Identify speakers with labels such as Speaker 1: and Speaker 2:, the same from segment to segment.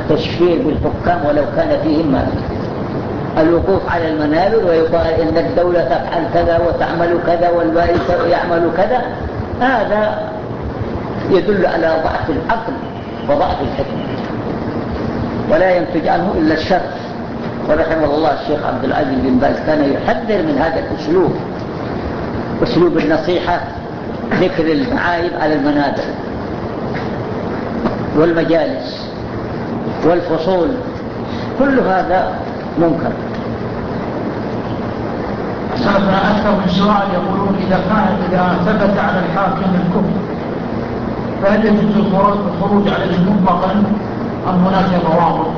Speaker 1: التشفير بالحكام ولو كان فيهم ما فيه، الوقوف على المنابر ويقال إن الدولة تفعل كذا وتعمل كذا والوالي يعمل كذا، هذا يدل على ضعف العقل وضعف الحكمة، ولا ينتج عنه إلا الشر. ورحمه الله الشيخ عبد العزيز بن باز كان يحذر من هذا الأسلوب، أسلوب النصيحة، ذكر المعايب على المنابر والمجالس والفصول، كل هذا منكر.
Speaker 2: سلفنا أكثر من سؤال يقولون إذا ثبت على الحاكم الكفر فهل يجوز الخروج عليه مطلقا أم هناك ضوابط؟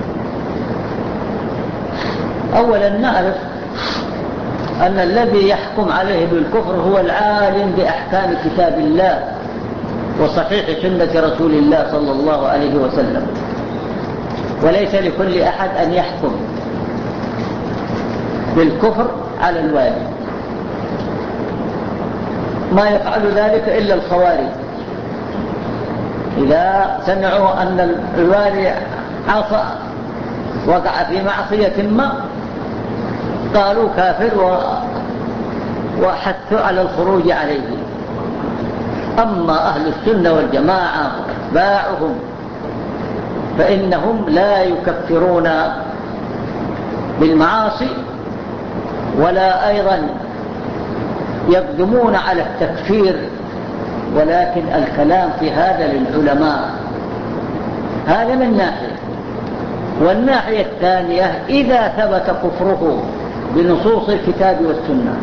Speaker 1: أولا نعرف أن الذي يحكم عليه بالكفر هو العالم بأحكام كتاب الله وصحيح سنة رسول الله صلى الله عليه وسلم، وليس لكل أحد أن يحكم بالكفر على الوالي. ما يفعل ذلك إلا الخوارج، إذا سمعوا أن الوالي عصى وقع في معصية ما قالوا كافر وحثوا على الخروج عليه. أما أهل السنة والجماعة وأتباعهم فإنهم لا يكفرون بالمعاصي ولا أيضا يقدمون على التكفير، ولكن الكلام في هذا للعلماء. هذا من ناحية. والناحية الثانية إذا ثبت كفره بنصوص الكتاب والسنة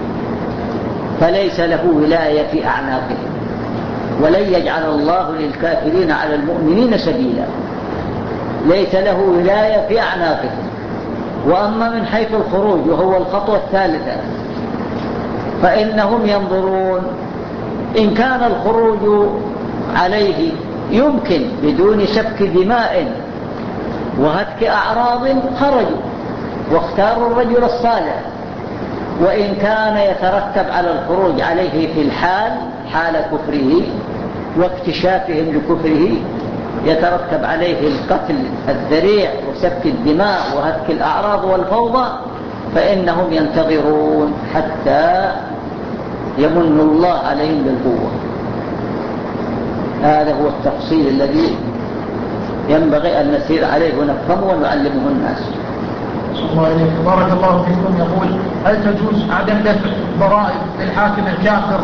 Speaker 1: فليس له ولاية في أعناقهم، ولن يجعل الله للكافرين على المؤمنين سبيلا، ليس له ولاية في أعناقهم. وأما من حيث الخروج وهو الخطوة الثالثة فإنهم ينظرون إن كان الخروج عليه يمكن بدون سفك دماء وهتك أعراض خرجوا واختاروا الرجل الصالح، وإن كان يترتب على الخروج عليه في حال كفره واكتشافهم لكفره يترتب عليه القتل الذريع وسفك الدماء وهتك الأعراض والفوضى، فإنهم ينتظرون حتى يمن الله عليهم بالقوة. هذا هو التفصيل الذي ينبغي أن نسير عليه ونفهمه ونعلمه الناس.
Speaker 2: الله عليك. بارك الله فيكم. يقول هل تجوز عدم دفع ضرائب للحاكم الكافر؟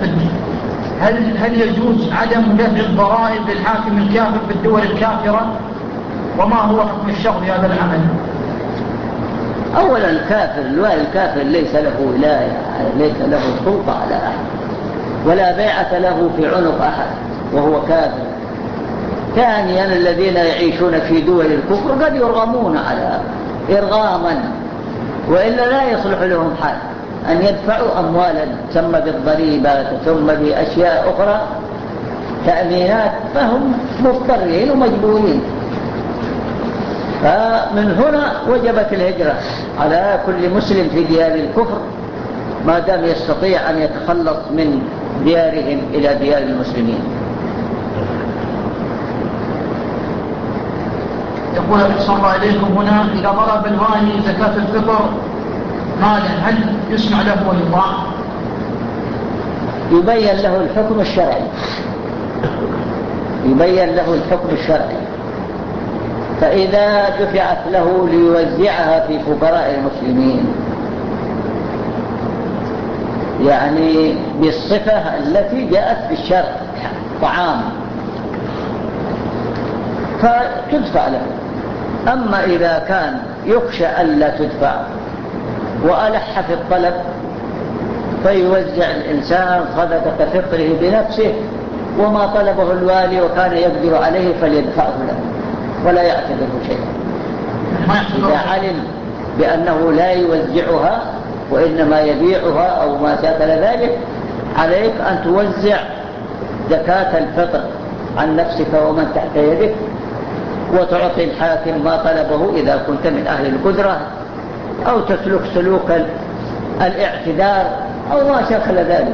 Speaker 2: هل يجوز عدم دفع الضرائب للحاكم الكافر في الدول الكافرة؟ وما هو حكم الشرع في هذا العمل؟
Speaker 1: أولا الوالي الكافر ليس له ولاية، ليس له سلطة على أحد ولا بيعة له في عنق أحد وهو كافر. ثانيا الذين يعيشون في دول الكفر قد يرغمون على إرغاما، وإلا لا يصلح لهم حال أن يدفعوا أموالا تسمى بالضريبة ثم بأشياء أخرى تأمينات، فهم مضطرين ومجبورين. فمن هنا وجبت الهجرة على كل مسلم في ديار الكفر ما دام يستطيع أن يتخلص من ديارهم إلى ديار المسلمين.
Speaker 2: يقول أحسن الله إليكم هنا إذا ضرب الوالي زكاة الفطر مالا هل يسمع له ويطاع؟
Speaker 1: يبين له الحكم الشرعي، يبين له الحكم الشرعي. فإذا دفعت له ليوزعها في فقراء المسلمين يعني بالصفة التي جاءت في الشرع طعام فتدفع له. أما إذا كان يخشى ألا تدفع وألح في الطلب فيوزع الإنسان صدقة فطره بنفسه، وما طلبه الوالي وكان يقدر عليه فليدفعه له ولا يعتبره شيئا. إذا علم بأنه لا يوزعها وإنما يبيعها أو ما شاكل ذلك عليك أن توزع زكاة الفطر عن نفسك ومن تحت يدك، وتعطي الحاكم ما طلبه إذا كنت من أهل القدرة، أو تسلك سلوك الاعتذار أو ما شاكل ذلك،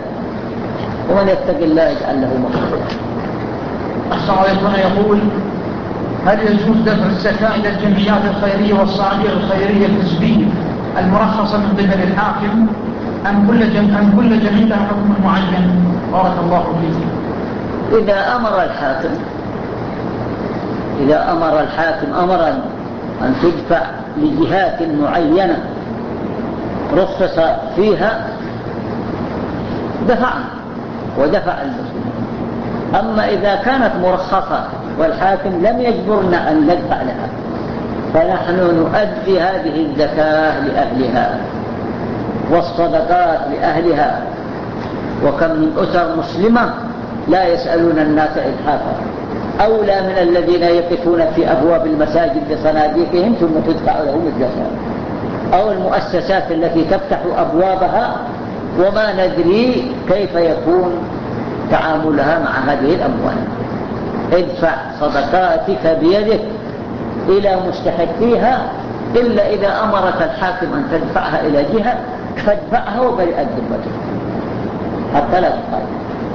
Speaker 1: ومن يتق الله يجعل له مخرجا.
Speaker 2: أحسن عليكم. يقول هل يجوز دفع الزكاة إلى الجمعيات الخيرية والصناديق الخيرية الحزبية المرخصة من قبل الحاكم أم كل جمعية لها حكم معين؟ بارك الله فيك.
Speaker 1: إذا أمر الحاكم أمرا أن تدفع لجهات معينة رخص فيها دفعنا ودفع المسلمين. أما إذا كانت مرخصة والحاكم لم يجبرنا أن ندفع لها فنحن نؤدي هذه الزكاة لأهلها والصدقات لأهلها. وكم من أسر مسلمة لا يسألون الناس إلحافا، أولى من الذين يقفون في أبواب المساجد لصناديقهم ثم تدفع لهم الزكاة، أو المؤسسات التي تفتح أبوابها وما ندري كيف يكون تعاملها مع هذه الأموال. ادفع صدقاتك بيدك إلى مستحقيها، إلا إذا أمرك الحاكم أن تدفعها إلى جهة فادفعها وبرئت ذمتك حتى لا تقال.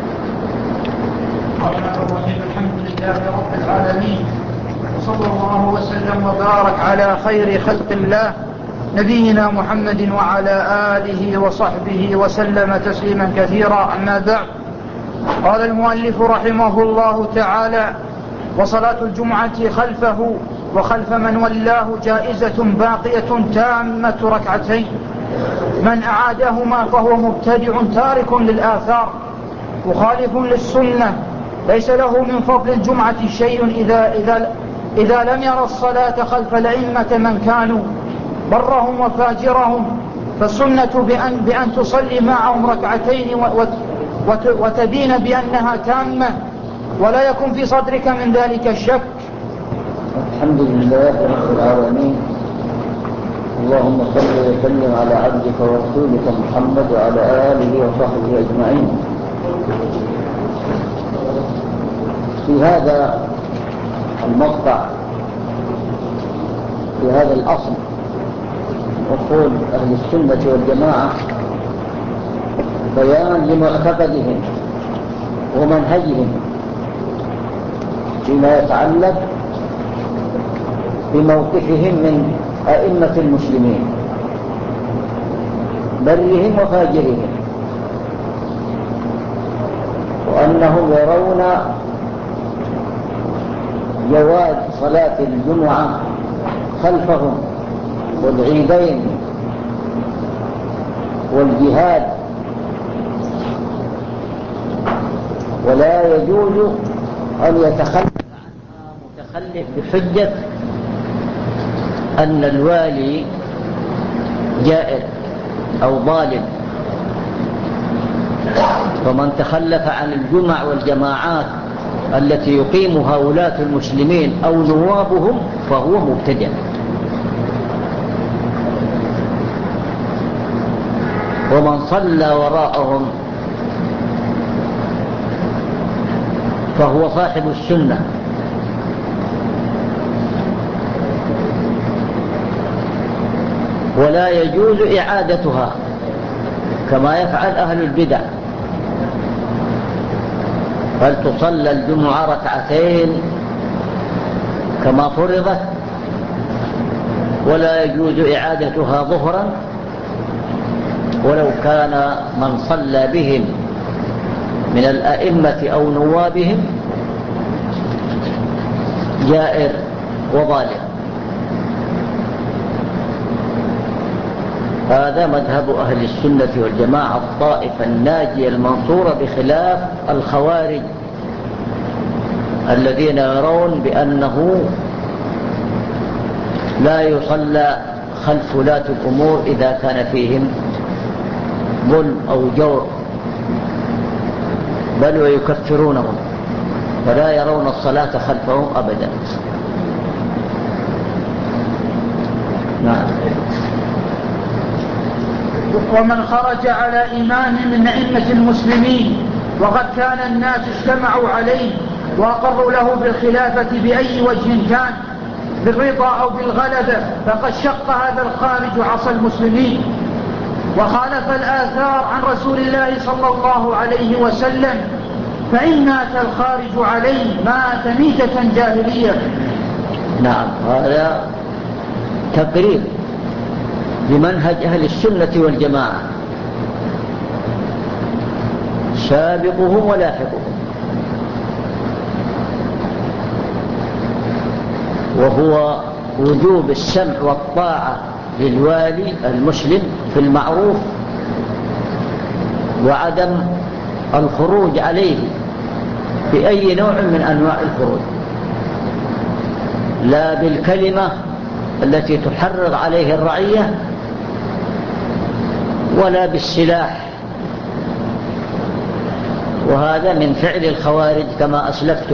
Speaker 2: الحمد لله رب العالمين، وصلى الله وسلم وبارك على خير خلق الله نبينا محمد وعلى آله وصحبه وسلم تسليما كثيرا. أما بعد، قال المؤلف رحمه الله تعالى: وصلاة الجمعة خلفه وخلف من ولاه جائزة باقية تامة ركعتين، من أعادهما فهو مبتدع تارك للآثار مخالف للسنة، ليس له من فضل الجمعة شيء إذا لم يرى الصلاة خلف الأئمة من كانوا برهم وفاجرهم، فالسنة بأن تصلي معهم ركعتين وتبين بأنها تامة، ولا يكن في صدرك من ذلك الشك.
Speaker 1: الحمد لله رب العالمين، اللهم صل وسلم على عبدك ورسولك محمد وعلى آله وصحبه أجمعين. في هذا المقطع، في هذا الأصل، أصول أهل السنة والجماعة، بيان لمعتقدهم ومنهجهم فيما يتعلق بموقفهم من أئمة المسلمين برهم وفاجرهم، وأنهم يرون جواز صلاة الجمعة خلفهم والعيدين والجهاد، ولا يجوز أن يتخلف عنها متخلف بحجة أن الوالي جائر أو ظالم. فمن تخلف عن الجمع والجماعات التي يقيمها ولاة المسلمين أو نوابهم فهو مبتدع. ومن صلى وراءهم فهو صاحب السنة. ولا يجوز إعادتها كما يفعل أهل البدع، بل تصلى الجمعة ركعتين كما فرضت، ولا يجوز إعادتها ظهرا ولو كان من صلى بهم من الأئمة أو نوابهم جائر وظالم. هذا مذهب أهل السنة والجماعة، الطائفة الناجية المنصورة، بخلاف الخوارج الذين يرون بأنه لا يصلى خلف ولاة الأمور إذا كان فيهم ظلم أو جور، بل ويكفرونهم فلا يرون الصلاة خلفهم أبدا. نعم.
Speaker 2: ومن خرج على إمام من أئمة المسلمين وقد كان الناس اجتمعوا عليه وأقروا له بالخلافة بأي وجه كان، بالرضا أو بالغلبة، فقد شق هذا الخارج عصا المسلمين وخالف الآثار عن رسول الله صلى الله عليه وسلم، فإن مات الخارج عليه مات ميتة جاهلية
Speaker 1: نعم، هذا تقرير لمنهج أهل السنة والجماعة، سابقهم ولاحقهم، وهو وجوب السمع والطاعة للوالي المسلم في المعروف، وعدم الخروج عليه بأي نوع من أنواع الخروج، لا بالكلمة التي تحرض عليه الرعية، ولا بالسلاح، وهذا من فعل الخوارج كما أسلفت.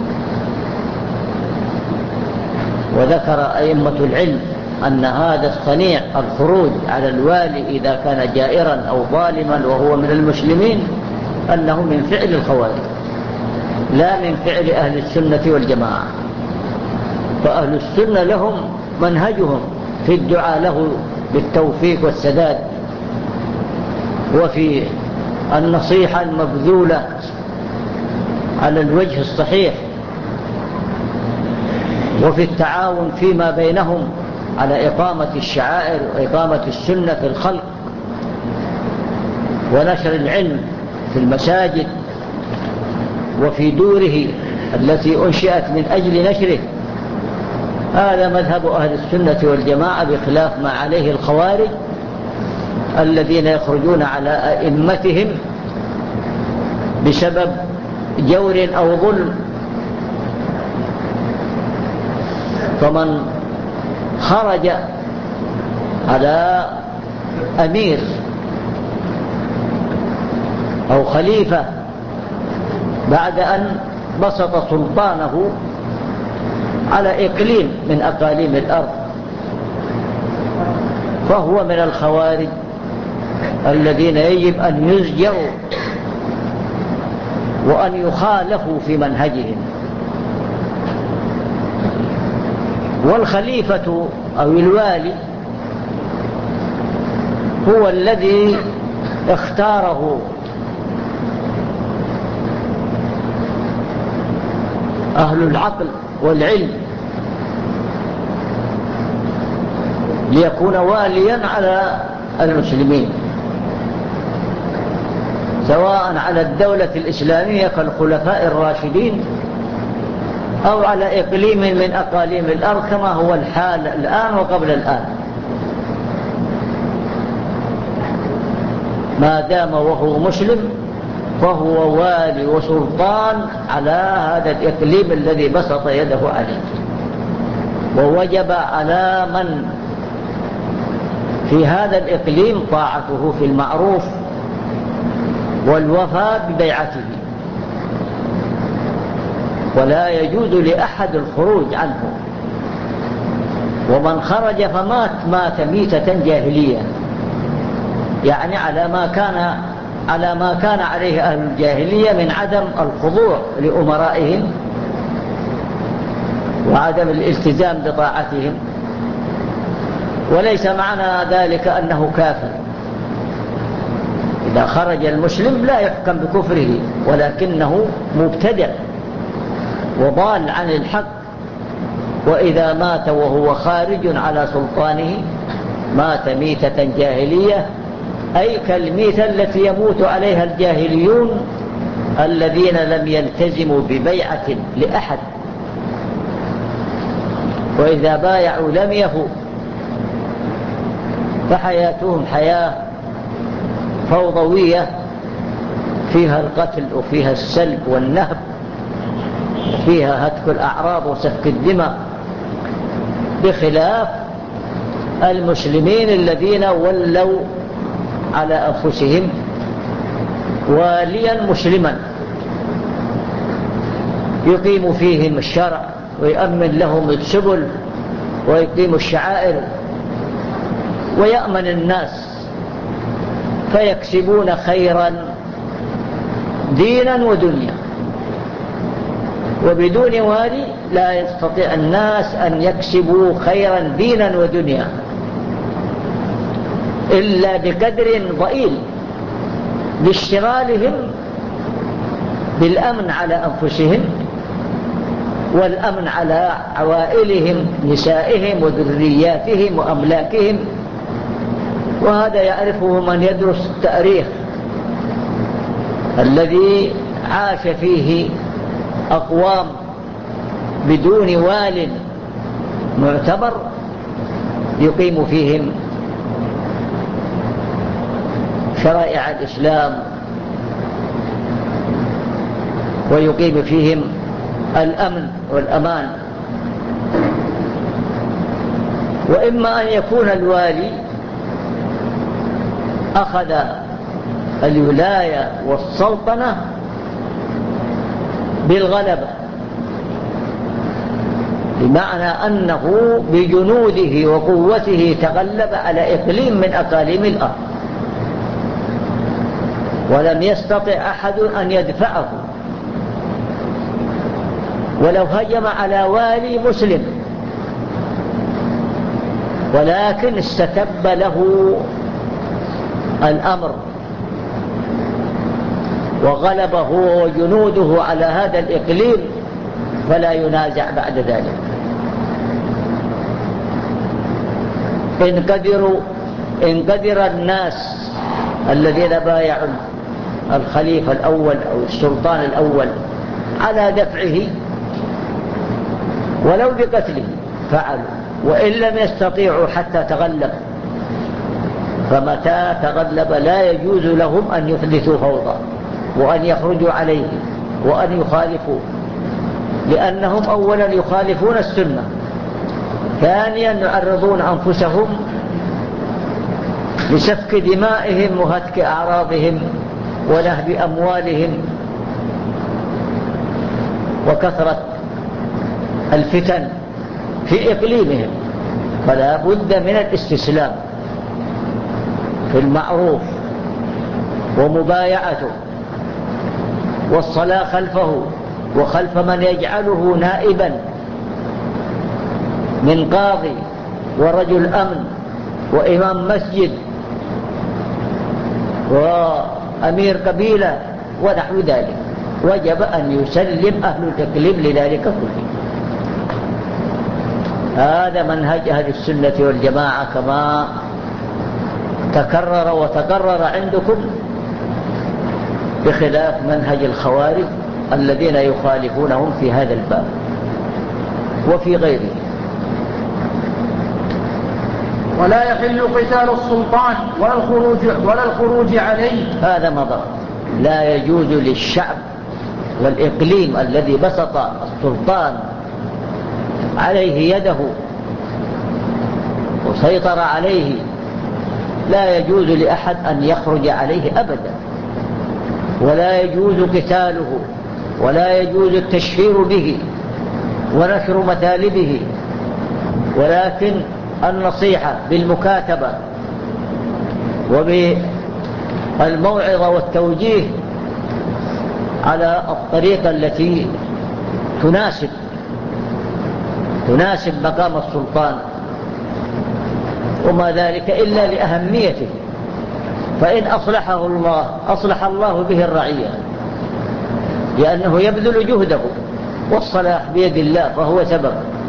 Speaker 1: وذكر أئمة العلم أن هذا الصنيع، الخروج على الوالي إذا كان جائرا أو ظالما وهو من المسلمين، أنه من فعل الخوارج لا من فعل أهل السنة والجماعة. فأهل السنة لهم منهجهم في الدعاء له بالتوفيق والسداد، وفي النصيحة المبذولة على الوجه الصحيح، وفي التعاون فيما بينهم على إقامة الشعائر وإقامة السنة في الخلق، ونشر العلم في المساجد وفي دوره التي أنشئت من أجل نشره. هذا مذهب أهل السنة والجماعة، بخلاف ما عليه الخوارج الذين يخرجون على أئمتهم بسبب جور أو ظلم. فمن خرج على أمير أو خليفة بعد أن بسط سلطانه على إقليم من أقاليم الأرض، فهو من الخوارج الذين يجب أن يزجروا وأن يخالفوا في منهجهم. والخليفة أو الوالي هو الذي اختاره أهل العقل والعلم ليكون واليا على المسلمين، سواء على الدولة الإسلامية كالخلفاء الراشدين أو على إقليم من أقاليم الأرض كما هو الحال الآن وقبل الآن، ما دام وهو مسلم فهو والي وسلطان على هذا الإقليم الذي بسط يده عليه. ووجب على من في هذا الإقليم طاعته في المعروف والوفاء ببيعته، ولا يجوز لأحد الخروج عنه. ومن خرج فمات مات ميتة جاهلية، يعني على ما كان عليه أهل الجاهلية من عدم الخضوع لأمرائهم وعدم الالتزام بطاعتهم. وليس معنى ذلك أنه كافر. إذا خرج المسلم لا يحكم بكفره، ولكنه مبتدع وضال عن الحق. وإذا مات وهو خارج على سلطانه مات ميتة جاهلية، أي كالميتة التي يموت عليها الجاهليون الذين لم يلتزموا ببيعة لأحد، وإذا بايعوا لم يفوا، فحياتهم حياة فوضوية فيها القتل وفيها السلب والنهب وفيها هتك الأعراض وسفك الدماء، بخلاف المسلمين الذين ولوا على أنفسهم واليا مسلما يقيم فيهم الشرع ويأمن لهم السبل ويقيم الشعائر ويأمن الناس، فيكسبون خيرا دينا ودنيا. وبدون والي لا يستطيع الناس أن يكسبوا خيرا دينا ودنيا إلا بقدر ضئيل لاشتغالهم بالأمن على أنفسهم والأمن على عوائلهم، نسائهم وذرياتهم وأملاكهم. وهذا يعرفه من يدرس التاريخ الذي عاش فيه أقوام بدون وال معتبر يقيم فيهم شرائع الإسلام ويقيم فيهم الأمن والأمان. وإما أن يكون الوالي أخذ الولاية والسلطنة بالغلبة، بمعنى أنه بجنوده وقوته تغلب على إقليم من أقاليم الأرض ولم يستطع أحد أن يدفعه، ولو هجم على والي مسلم ولكن استتب له الأمر وغلبه وجنوده على هذا الإقليم فلا ينازع بعد ذلك. إن قدر الناس الذين بايعوا الخليفة الأول أو السلطان الأول على دفعه ولو بقتله فعلوا، وإن لم يستطيعوا حتى تغلب، فمتى تغلب لا يجوز لهم أن يحدثوا فوضى وأن يخرجوا عليه وأن يخالفوا، لأنهم أولا يخالفون السنة، ثانيا يعرضون أنفسهم لسفك دمائهم وهتك أعراضهم ونهب أموالهم وكثرة الفتن في إقليمهم. فلا بد من الاستسلام في المعروف ومبايعته والصلاة خلفه وخلف من يجعله نائبا من قاضي ورجل أمن وإمام مسجد وأمير قبيلة ونحو ذلك. وجب أن يسلم أهل الإقليم لذلك كله. هذا منهج أهل السنة والجماعة كما تكرر وتقرر عندكم، بخلاف منهج الخوارج الذين يخالفونهم في هذا الباب وفي غيره.
Speaker 2: ولا يحل قتال السلطان ولا الخروج عليه.
Speaker 1: هذا مضر. لا يجوز للشعب والإقليم الذي بسط السلطان عليه يده وسيطر عليه لا يجوز لأحد أن يخرج عليه أبدا، ولا يجوز قتاله، ولا يجوز التشهير به ونشر مثالبه، ولكن النصيحة بالمكاتبة وبالموعظة والتوجيه على الطريقة التي تناسب مقام السلطان، وما ذلك إلا لأهميته. فإن أصلحه الله أصلح الله به الرعية، لأنه يبذل جهده والصلاح بيد الله فهو سبب.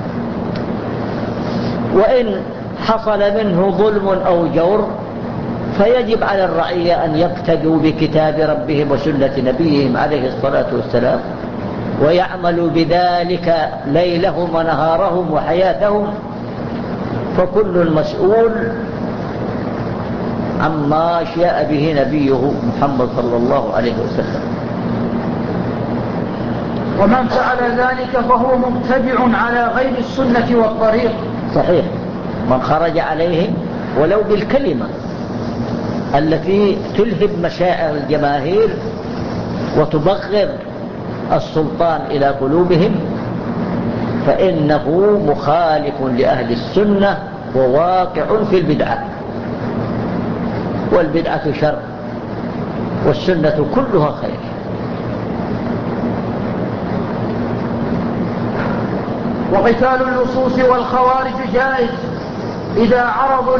Speaker 1: وإن حصل منه ظلم أو جور فيجب على الرعية أن يقتدوا بكتاب ربهم وسنة نبيهم عليه الصلاة والسلام ويعملوا بذلك ليلهم ونهارهم وحياتهم، فكل مسؤول عما شاء به نبيه محمد صلى الله عليه وسلم.
Speaker 2: ومن فعل ذلك فهو مبتدع على غير السنة والطريق.
Speaker 1: صحيح، من خرج عليهم ولو بالكلمة التي تلهب مشاعر الجماهير وتبغض السلطان إلى قلوبهم فإنه مخالف لأهل السنة وواقع في البدعة، والبدعة شر والسنة كلها خير.
Speaker 2: وقتال اللصوص والخوارج جائز إذا عرضوا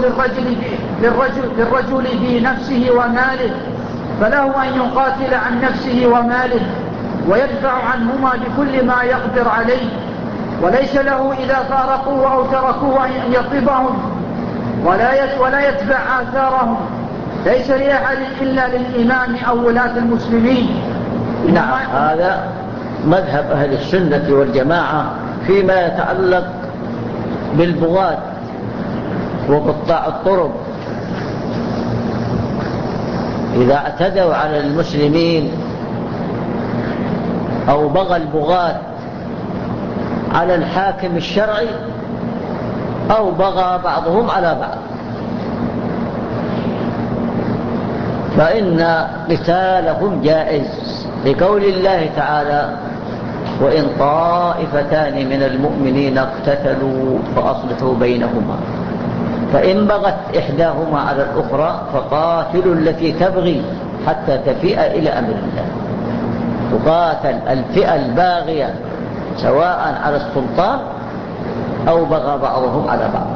Speaker 2: للرجل في نفسه وماله، فله أن يقاتل عن نفسه وماله ويدفع عنهما بكل ما يقدر عليه وليس له إذا فارقوه أو تركوه أن يطلبهم ولا يتبع آثارهم. ليس لأحد إلا للإمام أو ولاة المسلمين.
Speaker 1: نعم، هذا مذهب أهل السنة والجماعة فيما يتعلق بالبغاة وقطاع الطرق. إذا اعتدوا على المسلمين أو بغى البغاة على الحاكم الشرعي أو بغى بعضهم على بعض، فإن قتالهم جائز، لقول الله تعالى: وإن طائفتان من المؤمنين اقتتلوا فأصلحوا بينهما فإن بغت إحداهما على الأخرى فقاتلوا التي تبغي حتى تفيء إلى أمر الله. تقاتل الفئة الباغية سواء على السلطان أو بغى بعضهم على بعض.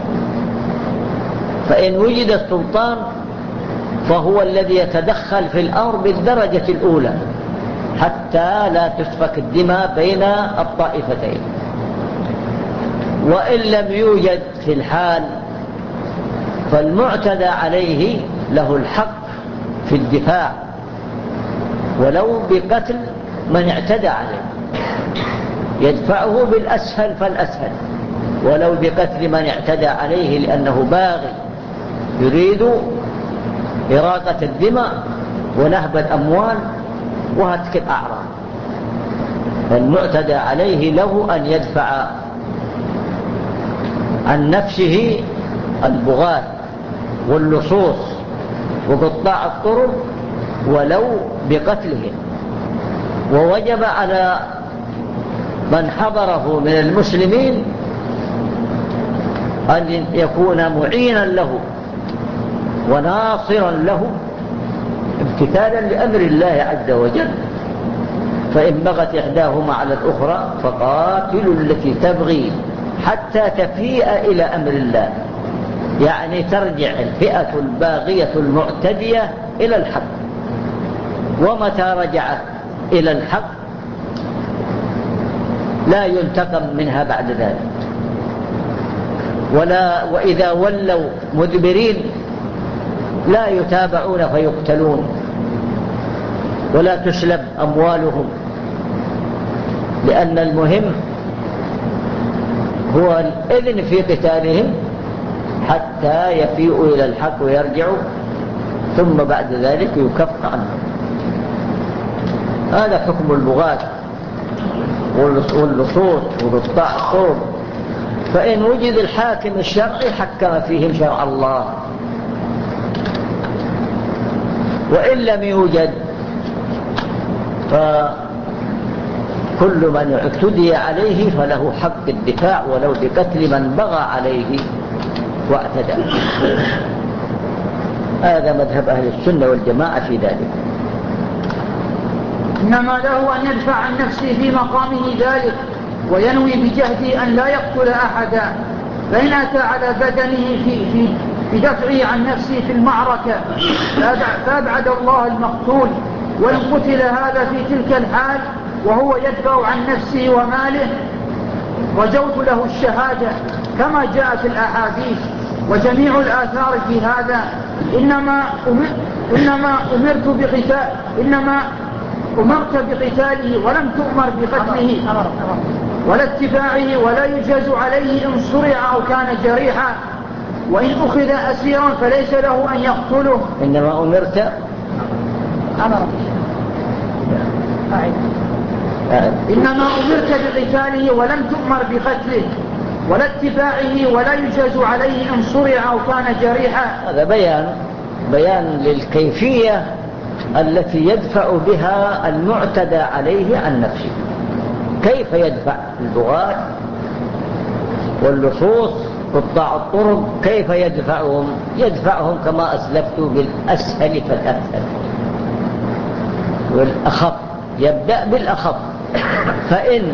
Speaker 1: فإن وجد السلطان فهو الذي يتدخل في الأمر بالدرجة الأولى حتى لا تسفك الدماء بين الطائفتين. وإن لم يوجد في الحال فالمعتدى عليه له الحق في الدفاع ولو بقتل من اعتدى عليه، يدفعه بالأسهل فالأسهل، ولو بقتل من اعتدى عليه لأنه باغي يريد إراقة الدماء ونهب الأموال وهتك الأعراض. فالمعتدى عليه له أن يدفع عن نفسه البغاة واللصوص وقطاع الطرق ولو بقتلهم. ووجب على من حضره من المسلمين أن يكون معينا له وناصرا له امتثالا لأمر الله عز وجل. فإن بغت إحداهما على الأخرى فقاتلوا التي تبغي حتى تفيء إلى أمر الله، يعني ترجع الفئة الباغية المعتدية إلى الحق. ومتى رجعت إلى الحق لا ينتقم منها بعد ذلك. وإذا ولوا مدبرين لا يتابعون فيقتلون ولا تسلب أموالهم، لأن المهم هو الإذن في قتالهم حتى يفيئوا إلى الحق ويرجعوا، ثم بعد ذلك يكف عنهم. هذا حكم البغاة واللصوص وقطاع الطرق. فإن وجد الحاكم الشرعي حكم فيهم شرع الله، وإن لم يوجد فكل من اعتدي عليه فله حق الدفاع ولو بقتل من بغى عليه واعتدى. هذا مذهب أهل السنة والجماعة في ذلك.
Speaker 2: إنما له أن يدفع عن نفسه في مقامه ذلك وينوي بجهده أن لا يقتل أحدا، فإن أتى على بدنه في دفعه عن نفسه في المعركة فأبعد الله المقتول. وإن قتل هذا في تلك الحال وهو يدفع عن نفسه وماله رجوت له الشهادة كما جاء في الأحاديث وجميع الآثار في هذا. إنما أمرت بقتاله ولم تؤمر بقتله ولا اتباعه، ولا يجاز عليه إن صرع أو كان جريحا، وإن أخذ أسيرا فليس له أن يقتله.
Speaker 1: إنما أمرت
Speaker 2: بقتاله ولم تؤمر بقتله ولا اتباعه، ولا يجاز عليه إن صرع أو كان جريحا.
Speaker 1: هذا بيان للكيفية التي يدفع بها المعتدى عليه عن نفسه. كيف يدفع البغاة واللصوص قطاع الطرق؟ كيف يدفعهم كما أسلفت بالأسهل فالأسهل والأخف. يبدأ بالأخف. فإن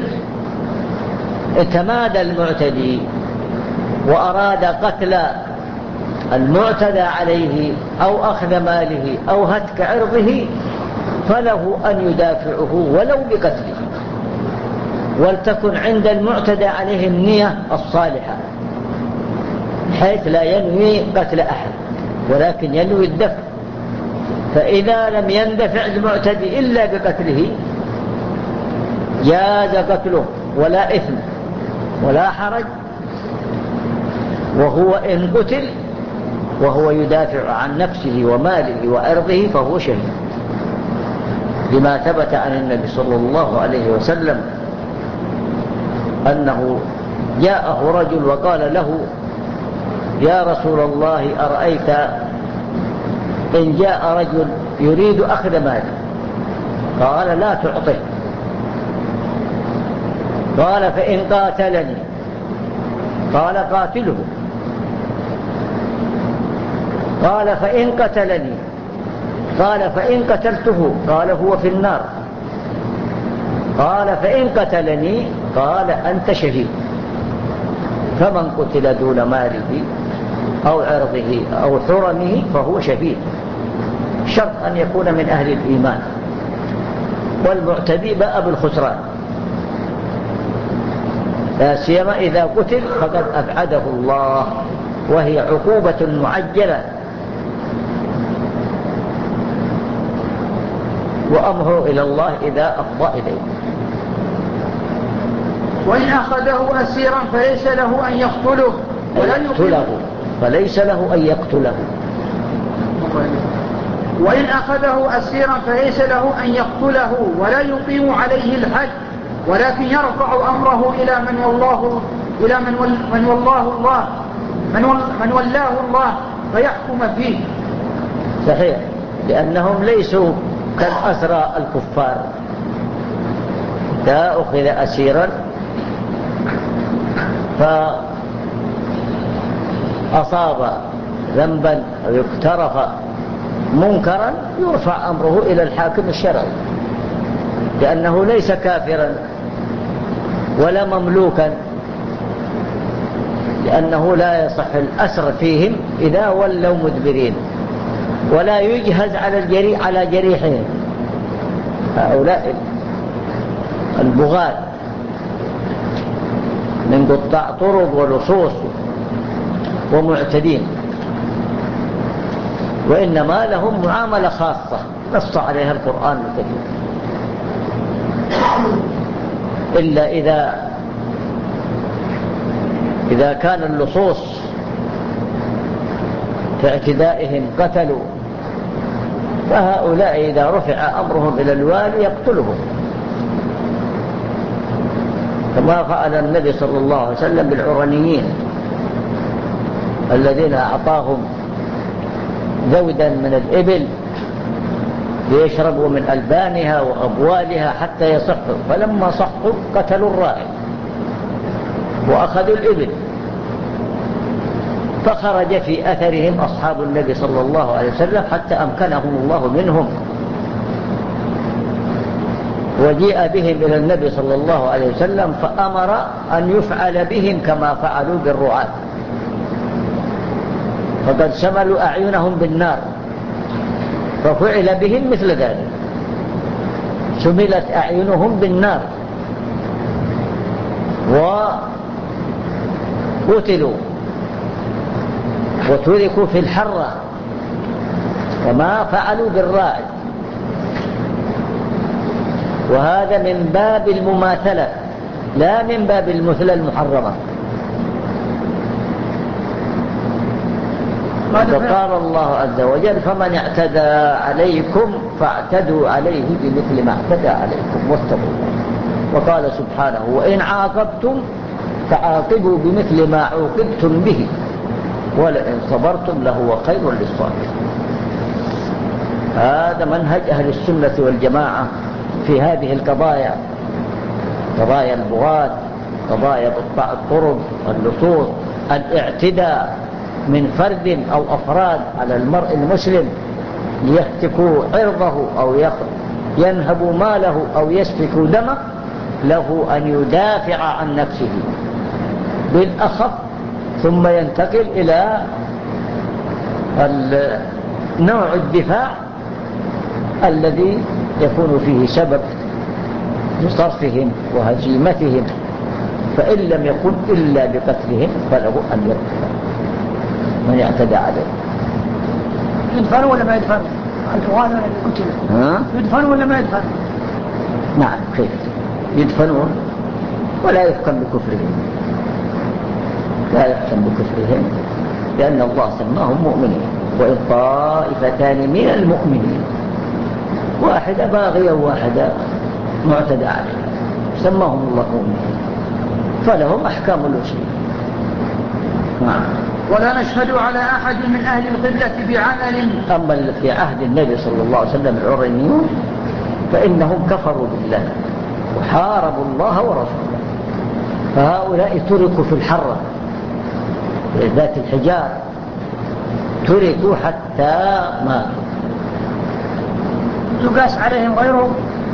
Speaker 1: تمادى المعتدي وأراد قتل المعتدى عليه أو أخذ ماله أو هتك عرضه فله أن يدافعه ولو بقتله. ولتكن عند المعتدى عليه النية الصالحة، حيث لا ينوي قتل أحد ولكن ينوي الدفع. فإذا لم يندفع المعتدي إلا بقتله جاز قتله ولا إثم ولا حرج، وهو إن قتل وهو يدافع عن نفسه وماله وعرضه فهو شهيد، لما ثبت عن النبي صلى الله عليه وسلم أنه جاءه رجل وقال له: يا رسول الله، أرأيت إن جاء رجل يريد أخذ مالي؟ قال: لا تعطه. قال: فإن قاتلني؟ قال: قاتله. قال: فإن قتلني؟ قال: فإن قتلته؟ قال: هو في النار. قال: فإن قتلني؟ قال: أنت شهيد. فمن قتل دون ماله أو عرضه أو حرمه فهو شهيد، شرط أن يكون من أهل الإيمان، والمعتدي باء بالخسران، لا سيما إذا قتل فقد أبعده الله، وهي عقوبة معجلة، وأمره إلى الله إذا أفضى إليه.
Speaker 2: وإن أخذه أسيرا فليس له أن يقتله ولا
Speaker 1: يقتله، فليس له أن يقتله.
Speaker 2: وإن أخذه أسيرا فليس له أن يقتله ولا يقيم عليه الحد، ولكن يرفع أمره إلى من والله من ولاه الله فيحكم فيه.
Speaker 1: صحيح، لأنهم ليسوا كالأسرى الكفار. إذا أخذ أسيرا فأصاب ذنبا أو اقترف منكرا يرفع أمره إلى الحاكم الشرعي، لأنه ليس كافرا ولا مملوكا، لأنه لا يصح الأسر فيهم إذا ولوا مدبرين، ولا يجهز على جريحهم. هؤلاء البغاة من قطاع طرق ولصوص ومعتدين، وإنما لهم معاملة خاصة نص عليها القرآن الكريم، إلا إذا كان اللصوص في اعتدائهم قتلوا، فهؤلاء إذا رفع أمرهم إلى الوالي يقتلهم، كما فعل النبي صلى الله عليه وسلم بالعرنيين الذين أعطاهم ذودا من الإبل ليشربوا من ألبانها وأبوالها حتى يصحوا، فلما صحوا قتلوا الراعي وأخذوا الإبل، فخرج في أثرهم أصحاب النبي صلى الله عليه وسلم حتى أمكنهم الله منهم، وجيء بهم إلى النبي صلى الله عليه وسلم فأمر أن يفعل بهم كما فعلوا بالرعاة، فقد شملوا أعينهم بالنار، ففعل بهم مثل ذلك، شملت أعينهم بالنار وقتلوا وتركوا في الحرة كما فعلوا بالراعي. وهذا من باب المماثلة لا من باب المثلة المحرمة. فقال الله عز وجل: فمن اعتدى عليكم فاعتدوا عليه بمثل ما اعتدى عليكم واتقوا الله. وقال سبحانه: وإن عاقبتم فعاقبوا بمثل ما عوقبتم به ولئن صبرتم لهو خير للصابرين. هذا منهج أهل السنة والجماعة في هذه القضايا، قضايا البغاة، قضايا قطاع الطرق، اللصوص، الاعتداء من فرد أو أفراد على المرء المسلم ليهتكوا عرضه أو ينهبوا ماله أو يسفكوا دمه، له أن يدافع عن نفسه بالأخف، ثم ينتقل إلى نوع الدفاع الذي يكون فيه سبب بصرفهم وهزيمتهم، فإن لم يكن إلا بقتلهم فله أن يقتل من يعتدى عليه.
Speaker 2: يدفنوا ولا ما يدفنوا؟ الفوان ولا قتلوا؟ يدفنوا ولا ما يدفنوا؟
Speaker 1: نعم كيف يدفنون ولا يحكم بكفرهم، لا يحكم بكفرهم، لأن الله سماهم مؤمنين. وإن طائفتان من المؤمنين، واحدة باغية وواحدة معتدى عليها، سماهم الله مؤمنين، فلهم أحكام المسلمين.
Speaker 2: ولا نشهد على أحد من أهل القبلة بعمل.
Speaker 1: أما في عهد النبي صلى الله عليه وسلم العرنيون فإنهم كفروا بالله وحاربوا الله ورسوله، فهؤلاء تركوا في الحرة ذات الحجار، تركوا حتى ماتوا.
Speaker 2: يقاس عليهم غيرهم،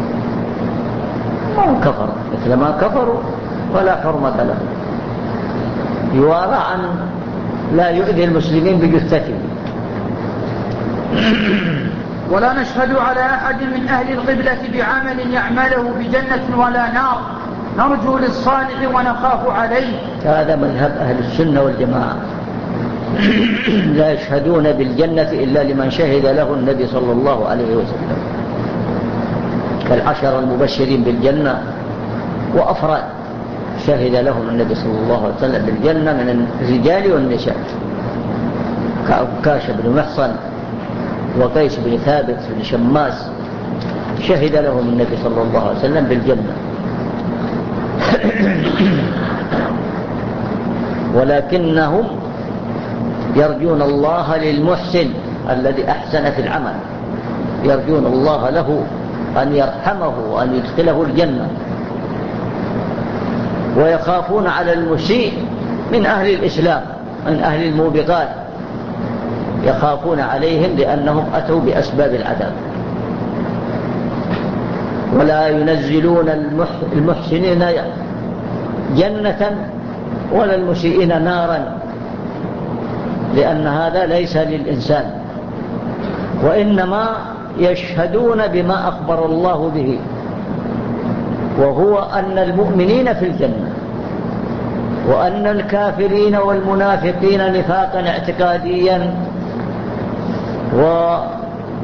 Speaker 1: هم كفروا مثل ما كفروا ولا حرمة لهم، يوارى عن لا يؤذي المسلمين بجثته.
Speaker 2: ولا نشهد على أحد من أهل القبلة بعمل يعمله بجنة ولا نار، نرجو للصالح ونخاف عليه.
Speaker 1: هذا مذهب أهل السنة والجماعة، لا يشهدون بالجنة إلا لمن شهد له النبي صلى الله عليه وسلم، كالعشر المبشرين بالجنة وأفراد شهد لهم النبي صلى الله عليه وسلم بالجنة من الرجال والنساء، كعكاش بن محصن وقيس بن ثابت بن شماس، شهد لهم النبي صلى الله عليه وسلم بالجنة. ولكنهم يرجون الله للمحسن الذي أحسن في العمل، يرجون الله له أن يرحمه وأن يدخله الجنة، ويخافون على المسيء من أهل الإسلام، من أهل الموبقات، يخافون عليهم لأنهم أتوا بأسباب العذاب. ولا ينزلون المحسنين جنة ولا المسيئين نارا، لأن هذا ليس للإنسان، وإنما يشهدون بما أخبر الله به، وهو أن المؤمنين في الجنة، وأن الكافرين والمنافقين نفاقا اعتقاديا وأهل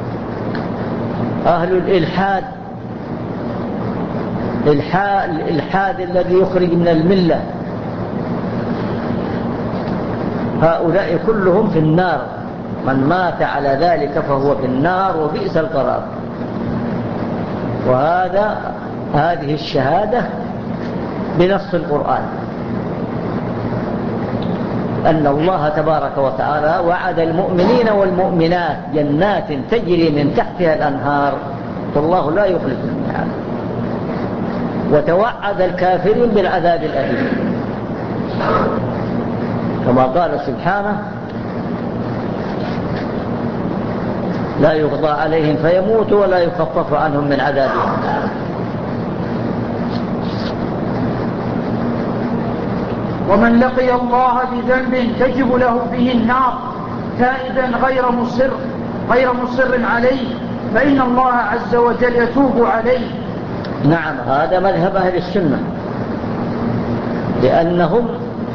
Speaker 1: الإلحاد الذي يخرج من الملة، هؤلاء كلهم في النار، من مات على ذلك فهو في النار وبئس القرار. هذه الشهادة بنص القرآن، أن الله تبارك وتعالى وعد المؤمنين والمؤمنات جنات تجري من تحتها الأنهار، والله لا يخلف الميعاد، وتوعد الكافرين بالعذاب الأليم، كما قال سبحانه: لا يقضى عليهم فيموتوا ولا يخفف عنهم من عذابهم.
Speaker 2: ومن لقي الله بذنب تجب له به النار تائبا غير مصر عليه، فإن الله عز وجل يتوب عليه.
Speaker 1: نعم، هذا مذهب أهل السنة، لأنهم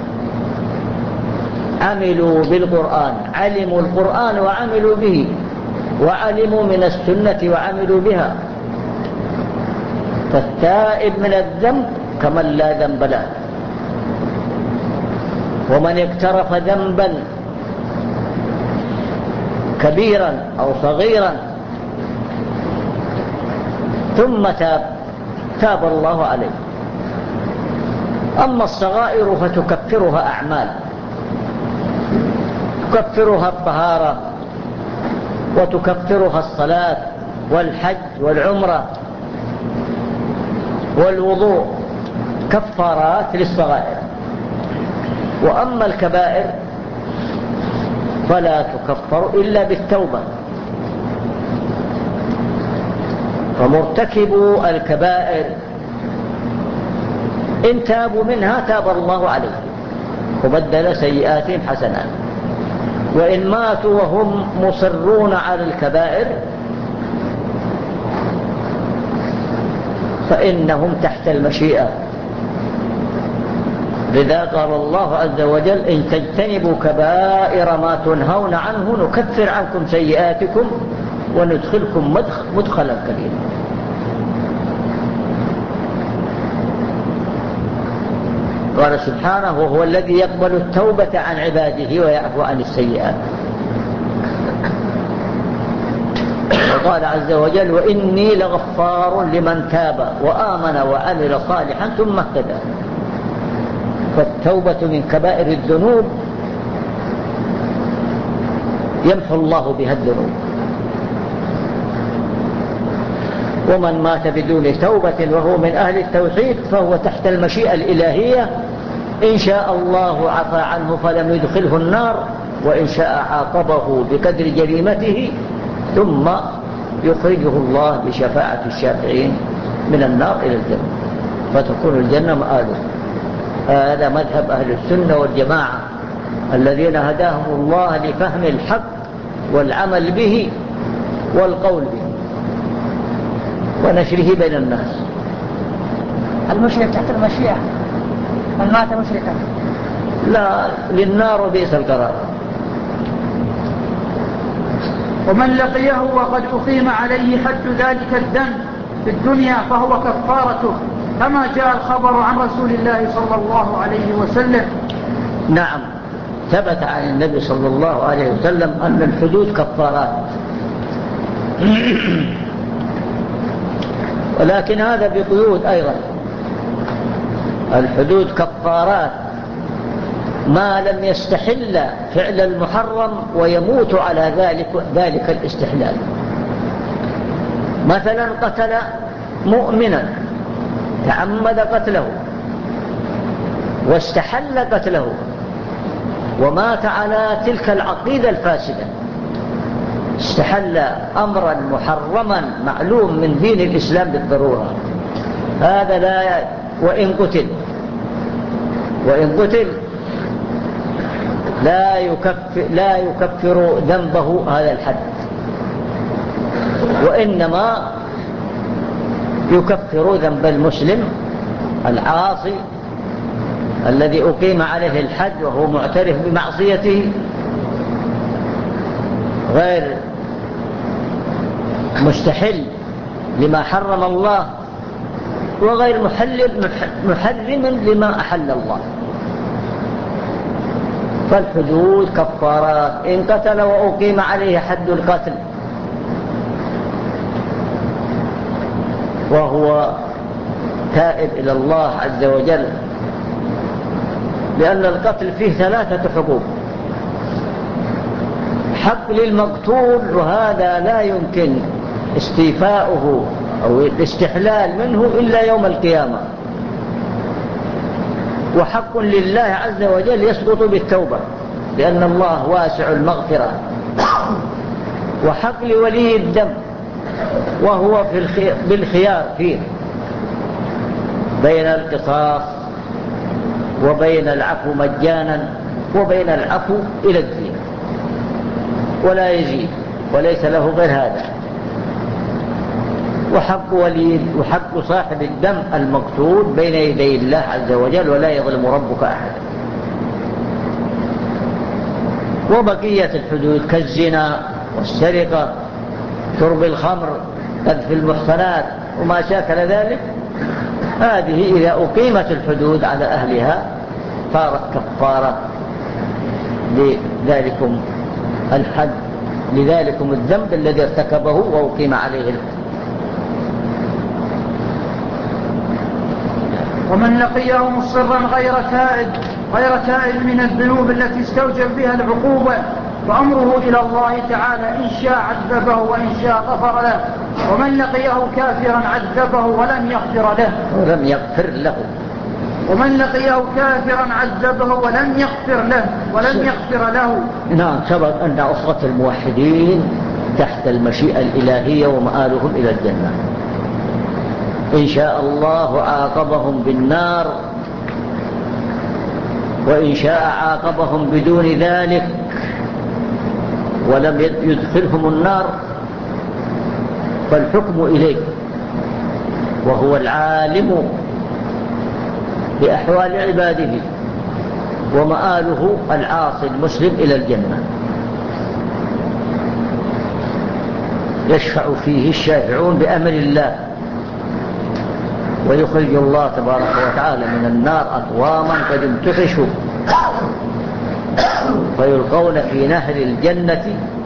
Speaker 1: عملوا بالقرآن، علموا القرآن وعملوا به، وعلموا من السنة وعملوا بها، فالتائب من الذنب كمن لا ذنب له، ومن اقترف ذنبا كبيرا أو صغيرا ثم تاب الله عليه. أما الصغائر فتكفرها أعمال، تكفرها الطهارة، وتكفرها الصلاة والحج والعمرة والوضوء، كفارات للصغائر. وأما الكبائر فلا تكفر إلا بالتوبة، فمرتكبو الكبائر إن تابوا منها تاب الله عليهم وبدل سيئاتهم حسنات، وإن ماتوا وهم مصرون على الكبائر فإنهم تحت المشيئة. لذا قال الله عز وجل: إن تجتنبوا كبائر ما تنهون عنه نكفر عنكم سيئاتكم وندخلكم مدخلا كريما. قال سبحانه: وهو الذي يقبل التوبة عن عباده ويعفو عن السيئات. وقال عز وجل: وإني لغفار لمن تاب وآمن وعمل صالحا ثم اهتدى. فالتوبة من كبائر الذنوب يمحو الله بها الذنوب. ومن مات بدون توبة وهو من أهل التوحيد فهو تحت المشيئة الإلهية، إن شاء الله عفى عنه فلم يدخله النار، وإن شاء عاقبه بقدر جريمته ثم يخرجه الله بشفاعة الشافعين من النار إلى الجنة، فتكون الجنة مآله. هذا مذهب أهل السنة والجماعة الذين هداهم الله لفهم الحق والعمل به والقول به ونشره بين الناس.
Speaker 2: المشرك تحت المشيئة، من مات مشركا
Speaker 1: لا، للنار وبئس القرار.
Speaker 2: ومن لقيه وقد أقيم عليه حد ذلك الذنب في الدنيا فهو كفارته، كما جاء الخبر عن رسول الله صلى الله عليه وسلم.
Speaker 1: نعم، ثبت عن النبي صلى الله عليه وسلم أن الحدود كفارات. ولكن هذا بقيود أيضا. الحدود كفارات ما لم يستحل فعل المحرم ويموت على ذلك الاستحلال. مثلا قتل مؤمنا، تعمد قتله واستحل قتله ومات على تلك العقيدة الفاسدة، استحل أمرا محرما معلوم من دين الإسلام بالضرورة، هذا لا. وإن قتل لا يكفر ذنبه هذا الحد، وإنما يكفر ذنب المسلم العاصي الذي أقيم عليه الحد وهو معترف بمعصيته، غير مستحل لما حرم الله وغير محرم لما أحل الله. فالحدود كفارات. إن قتل وأقيم عليه حد القتل وهو تائب إلى الله عز وجل، لأن القتل فيه 3 حقوق: حق للمقتول وهذا لا يمكن استيفاؤه أو الاستحلال منه إلا يوم القيامة، وحق لله عز وجل يسقط بالتوبة لأن الله واسع المغفرة، وحق لولي الدم وهو بالخيار فيه بين القصاص وبين العفو مجانا وبين العفو إلى الدين ولا يزيد وليس له غير هذا. وحق صاحب الدم المقتول بين يدي الله عز وجل ولا يظلم ربك أحد. وبقية الحدود كالزنا والسرقة، شرب الخمر، قذف المحصنات وما شاكل ذلك، هذه إذا أقيمت الحدود على أهلها صارت كفارة لذلكم الحد، لذلكم الذنب الذي ارتكبه وأقيم عليه الحد.
Speaker 2: ومن لقيه مصرا غير تائب من الذنوب التي استوجب بها العقوبة فأمره إلى الله تعالى، إن شاء عذبه وإن شاء غفر له. ومن لقيه كافرا عذبه ولم يغفر له. ومن لقيه كافرا عذبه ولم يغفر له.
Speaker 1: نعم، سبق أن عصرة الموحدين تحت المشيئة الإلهية ومآلهم إلى الجنة. إن شاء الله عاقبهم بالنار، وإن شاء عاقبهم بدون ذلك ولم يدخلهم النار، فالحكم إليه. وهو العالم بأحوال عباده، ومآله العاصي المسلم إلى الجنة، يشفع فيه الشافعون بأمر الله، ويخرج الله تبارك وتعالى من النار أقواما قد امتحشوا فيلقون في نهر الجنة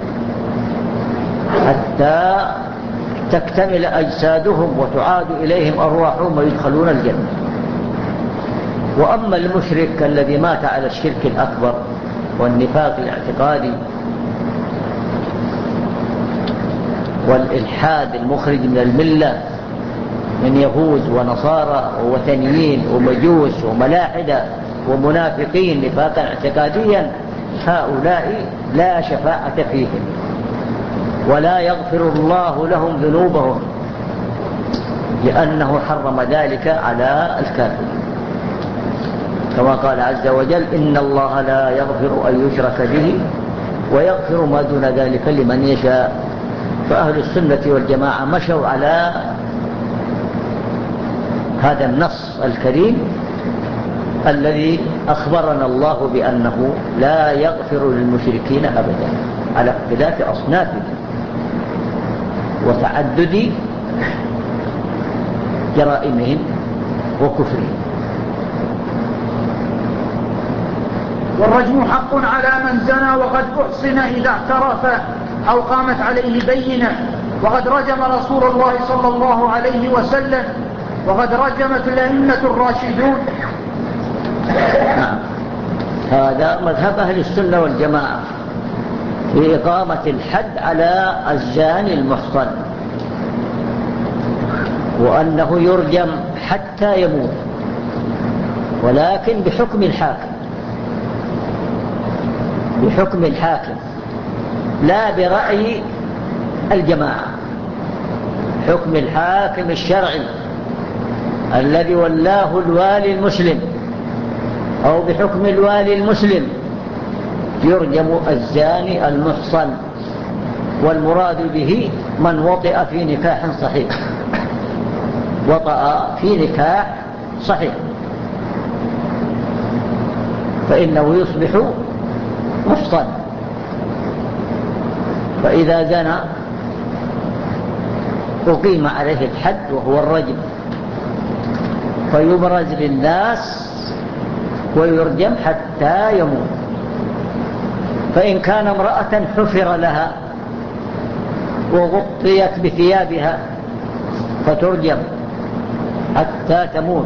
Speaker 1: حتى تكتمل أجسادهم وتعاد إليهم أرواحهم ويدخلون الجنة. وأما المشرك الذي مات على الشرك الأكبر والنفاق الاعتقادي والإلحاد المخرج من الملة من يهود ونصارى ووثنيين ومجوس وملاحدة ومنافقين نفاقا اعتقاديا، هؤلاء لا شفاعة فيهم ولا يغفر الله لهم ذنوبهم، لأنه حرم ذلك على الكافر، كما قال عز وجل: إن الله لا يغفر أن يشرك به ويغفر ما دون ذلك لمن يشاء. فأهل السنة والجماعة مشوا على هذا النص الكريم الذي أخبرنا الله بأنه لا يغفر للمشركين أبدا على اختلاف أصنافهم وتعدد جرائمهم وكفرهم.
Speaker 2: والرجم حق على من زنى وقد أحصن إذا اعترف أو قامت عليه بينة، وقد رجم رسول الله صلى الله عليه وسلم، وقد رجمت الأئمة الراشدون.
Speaker 1: هذا مذهب أهل السنة والجماعة في إقامة الحد على الزاني المحصن، وأنه يرجم حتى يموت، ولكن بحكم الحاكم، بحكم الحاكم لا برأي الجماعة، حكم الحاكم الشرعي الذي ولاه الوالي المسلم، أو بحكم الوالي المسلم يرجم الزاني المحصن، والمراد به من وطئ في نكاح صحيح، وطأ في نكاح صحيح فإنه يصبح محصن. فإذا زنى أقيم عليه الحد وهو الرجم، فيبرز للناس ويرجم حتى يموت. فإن كان امرأة حفر لها وغطيت بثيابها فترجم حتى تموت.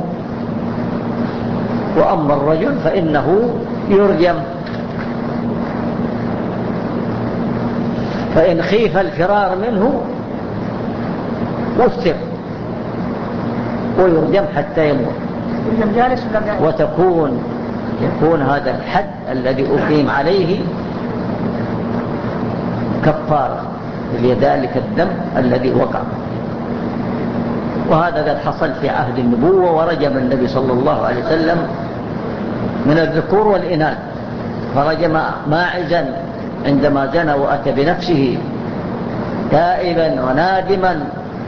Speaker 1: وأما الرجل فإنه يرجم، فإن خيف الفرار منه وثق ويرجم حتى يموت. يكون هذا الحد الذي أقيم عليه كفارة لذلك الدم الذي وقع. وهذا قد حصل في عهد النبوة، ورجم النبي صلى الله عليه وسلم من الذكور والإناث، فرجم ماعزا عندما زنى وأتى بنفسه تائبا ونادما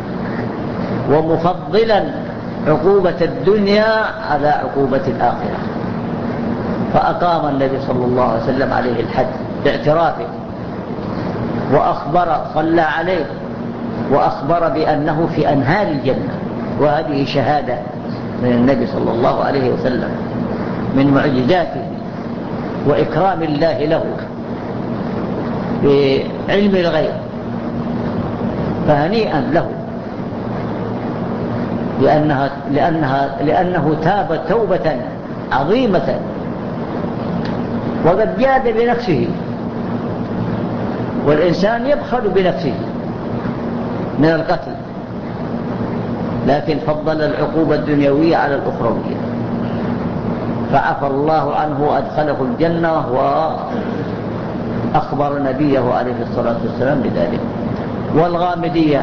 Speaker 1: ومفضلا عقوبة الدنيا على عقوبة الآخرة، فأقام النبي صلى الله عليه وسلم عليه الحد باعترافه، وأخبر صلى عليه وأخبر بأنه في أنهار الجنة. وهذه شهادة من النبي صلى الله عليه وسلم من معجزاته وإكرام الله له بعلم الغيب، فهنيئا له لأنه تاب توبة عظيمة، وقد جاد بنفسه، والإنسان يبخل بنفسه من القتل، لكن فضل العقوبة الدنيوية على الأخروية، فعفى الله عنه وأدخله الجنة، وأخبر نبيه عليه الصلاة والسلام بذلك. والغامدية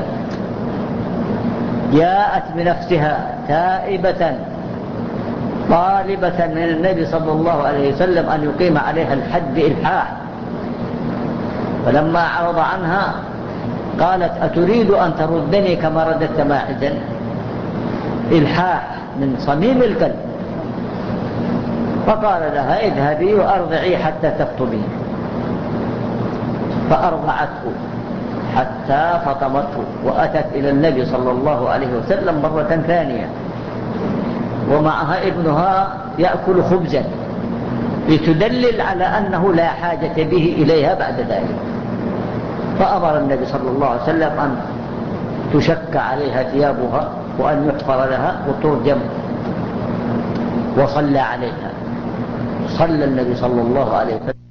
Speaker 1: جاءت بنفسها تائبة طالبة من النبي صلى الله عليه وسلم أن يقيم عليها الحد إلحاح، فلما عرض عنها قالت: أتريد أن تردني كما رددت ماعزا؟ إلحاح من صميم القلب. فقال لها اذهبي وأرضعي حتى تفطمي، فأرضعته حتى فطمته، وأتت إلى النبي صلى الله عليه وسلم مرة ثانية ومعها ابنها يأكل خبزا لتدلل على أنه لا حاجة به إليها بعد ذلك. فأمر النبي صلى الله عليه وسلم أن تشك عليها ثيابها وأن يحفر لها وترجم، وصلى عليها. صلى النبي صلى الله عليه وسلم